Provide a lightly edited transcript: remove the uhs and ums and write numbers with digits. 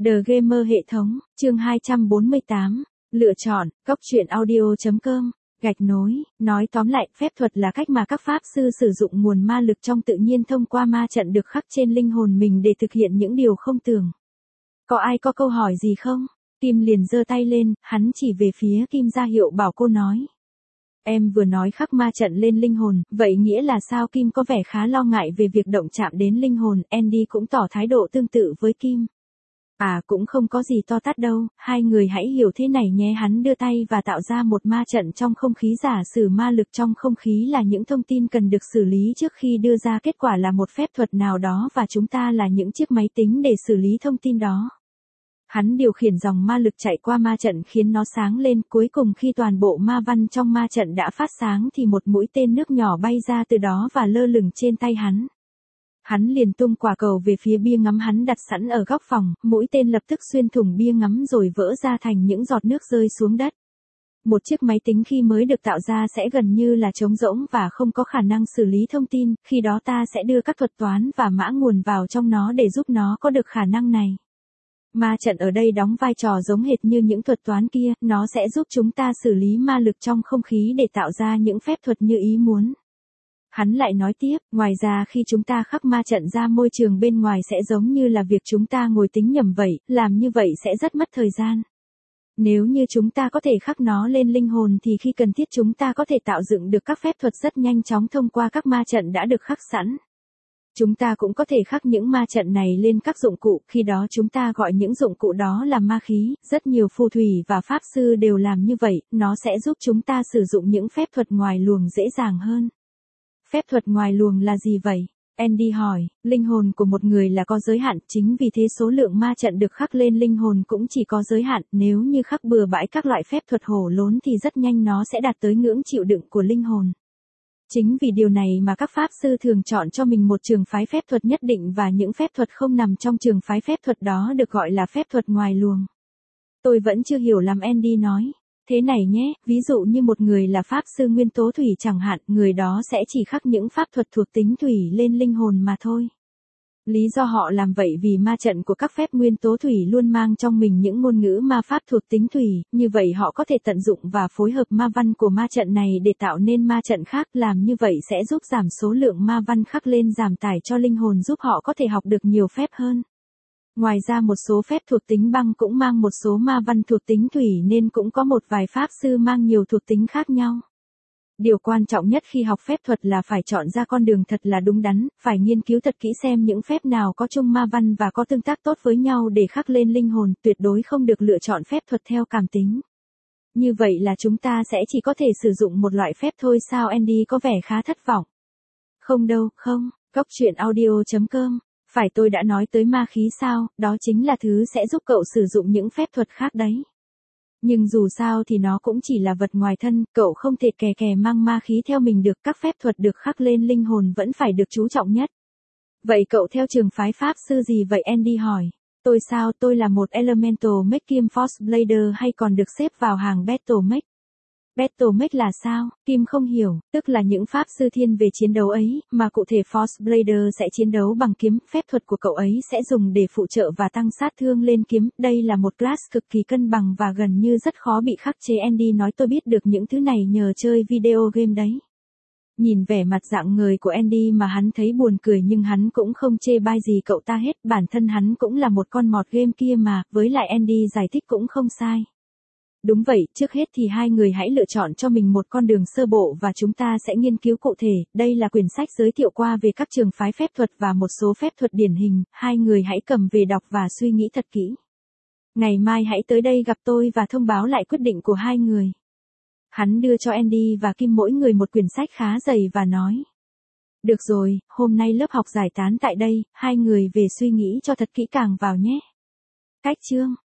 The Gamer hệ thống, chương 248, lựa chọn, góc truyện audio.com, gạch nối, nói tóm lại, phép thuật là cách mà các pháp sư sử dụng nguồn ma lực trong tự nhiên thông qua ma trận được khắc trên linh hồn mình để thực hiện những điều không tưởng. Có ai có câu hỏi gì không? Kim liền giơ tay lên, hắn chỉ về phía Kim ra hiệu bảo cô nói. Em vừa nói khắc ma trận lên linh hồn, vậy nghĩa là sao? Kim có vẻ khá lo ngại về việc động chạm đến linh hồn, Andy cũng tỏ thái độ tương tự với Kim. À cũng không có gì to tát đâu, hai người hãy hiểu thế này nhé. Hắn đưa tay và tạo ra một ma trận trong không khí. Giả sử ma lực trong không khí là những thông tin cần được xử lý trước khi đưa ra kết quả là một phép thuật nào đó và chúng ta là những chiếc máy tính để xử lý thông tin đó. Hắn điều khiển dòng ma lực chạy qua ma trận khiến nó sáng lên, cuối cùng khi toàn bộ ma văn trong ma trận đã phát sáng thì một mũi tên nước nhỏ bay ra từ đó và lơ lửng trên tay hắn. Hắn liền tung quả cầu về phía bia ngắm hắn đặt sẵn ở góc phòng, mũi tên lập tức xuyên thủng bia ngắm rồi vỡ ra thành những giọt nước rơi xuống đất. Một chiếc máy tính khi mới được tạo ra sẽ gần như là trống rỗng và không có khả năng xử lý thông tin, khi đó ta sẽ đưa các thuật toán và mã nguồn vào trong nó để giúp nó có được khả năng này. Ma trận ở đây đóng vai trò giống hệt như những thuật toán kia, nó sẽ giúp chúng ta xử lý ma lực trong không khí để tạo ra những phép thuật như ý muốn. Hắn lại nói tiếp, ngoài ra khi chúng ta khắc ma trận ra môi trường bên ngoài sẽ giống như là việc chúng ta ngồi tính nhầm vậy, làm như vậy sẽ rất mất thời gian. Nếu như chúng ta có thể khắc nó lên linh hồn thì khi cần thiết chúng ta có thể tạo dựng được các phép thuật rất nhanh chóng thông qua các ma trận đã được khắc sẵn. Chúng ta cũng có thể khắc những ma trận này lên các dụng cụ, khi đó chúng ta gọi những dụng cụ đó là ma khí, rất nhiều phù thủy và pháp sư đều làm như vậy, nó sẽ giúp chúng ta sử dụng những phép thuật ngoài luồng dễ dàng hơn. Phép thuật ngoài luồng là gì vậy? Andy hỏi, linh hồn của một người là có giới hạn, chính vì thế số lượng ma trận được khắc lên linh hồn cũng chỉ có giới hạn, nếu như khắc bừa bãi các loại phép thuật hổ lốn thì rất nhanh nó sẽ đạt tới ngưỡng chịu đựng của linh hồn. Chính vì điều này mà các pháp sư thường chọn cho mình một trường phái phép thuật nhất định và những phép thuật không nằm trong trường phái phép thuật đó được gọi là phép thuật ngoài luồng. Tôi vẫn chưa hiểu lắm, Andy nói. Thế này nhé, ví dụ như một người là pháp sư nguyên tố thủy chẳng hạn, người đó sẽ chỉ khắc những pháp thuật thuộc tính thủy lên linh hồn mà thôi. Lý do họ làm vậy vì ma trận của các phép nguyên tố thủy luôn mang trong mình những ngôn ngữ ma pháp thuộc tính thủy, như vậy họ có thể tận dụng và phối hợp ma văn của ma trận này để tạo nên ma trận khác, làm như vậy sẽ giúp giảm số lượng ma văn khắc lên, giảm tải cho linh hồn, giúp họ có thể học được nhiều phép hơn. Ngoài ra một số phép thuộc tính băng cũng mang một số ma văn thuộc tính thủy nên cũng có một vài pháp sư mang nhiều thuộc tính khác nhau. Điều quan trọng nhất khi học phép thuật là phải chọn ra con đường thật là đúng đắn, phải nghiên cứu thật kỹ xem những phép nào có chung ma văn và có tương tác tốt với nhau để khắc lên linh hồn, tuyệt đối không được lựa chọn phép thuật theo cảm tính. Như vậy là chúng ta sẽ chỉ có thể sử dụng một loại phép thôi sao? Andy có vẻ khá thất vọng. Không đâu, không, góc truyện audio.com. Phải, tôi đã nói tới ma khí sao, đó chính là thứ sẽ giúp cậu sử dụng những phép thuật khác đấy. Nhưng dù sao thì nó cũng chỉ là vật ngoài thân, cậu không thể kè kè mang ma khí theo mình được, các phép thuật được khắc lên linh hồn vẫn phải được chú trọng nhất. Vậy cậu theo trường phái pháp sư gì vậy? Andy hỏi. Tôi sao, tôi là một Elemental Mage kiêm Force Blader hay còn được xếp vào hàng Battle Mage. Battle Mage là sao? Kim không hiểu, tức là những pháp sư thiên về chiến đấu ấy, mà cụ thể Force Blader sẽ chiến đấu bằng kiếm, phép thuật của cậu ấy sẽ dùng để phụ trợ và tăng sát thương lên kiếm, đây là một class cực kỳ cân bằng và gần như rất khó bị khắc chế. Andy nói, tôi biết được những thứ này nhờ chơi video game đấy. Nhìn vẻ mặt rạng ngời của Andy mà hắn thấy buồn cười, nhưng hắn cũng không chê bai gì cậu ta hết, bản thân hắn cũng là một con mọt game kia mà, với lại Andy giải thích cũng không sai. Đúng vậy, trước hết thì hai người hãy lựa chọn cho mình một con đường sơ bộ và chúng ta sẽ nghiên cứu cụ thể. Đây là quyển sách giới thiệu qua về các trường phái phép thuật và một số phép thuật điển hình, hai người hãy cầm về đọc và suy nghĩ thật kỹ. Ngày mai hãy tới đây gặp tôi và thông báo lại quyết định của hai người. Hắn đưa cho Andy và Kim mỗi người một quyển sách khá dày và nói. Được rồi, hôm nay lớp học giải tán tại đây, hai người về suy nghĩ cho thật kỹ càng vào nhé. Cách chương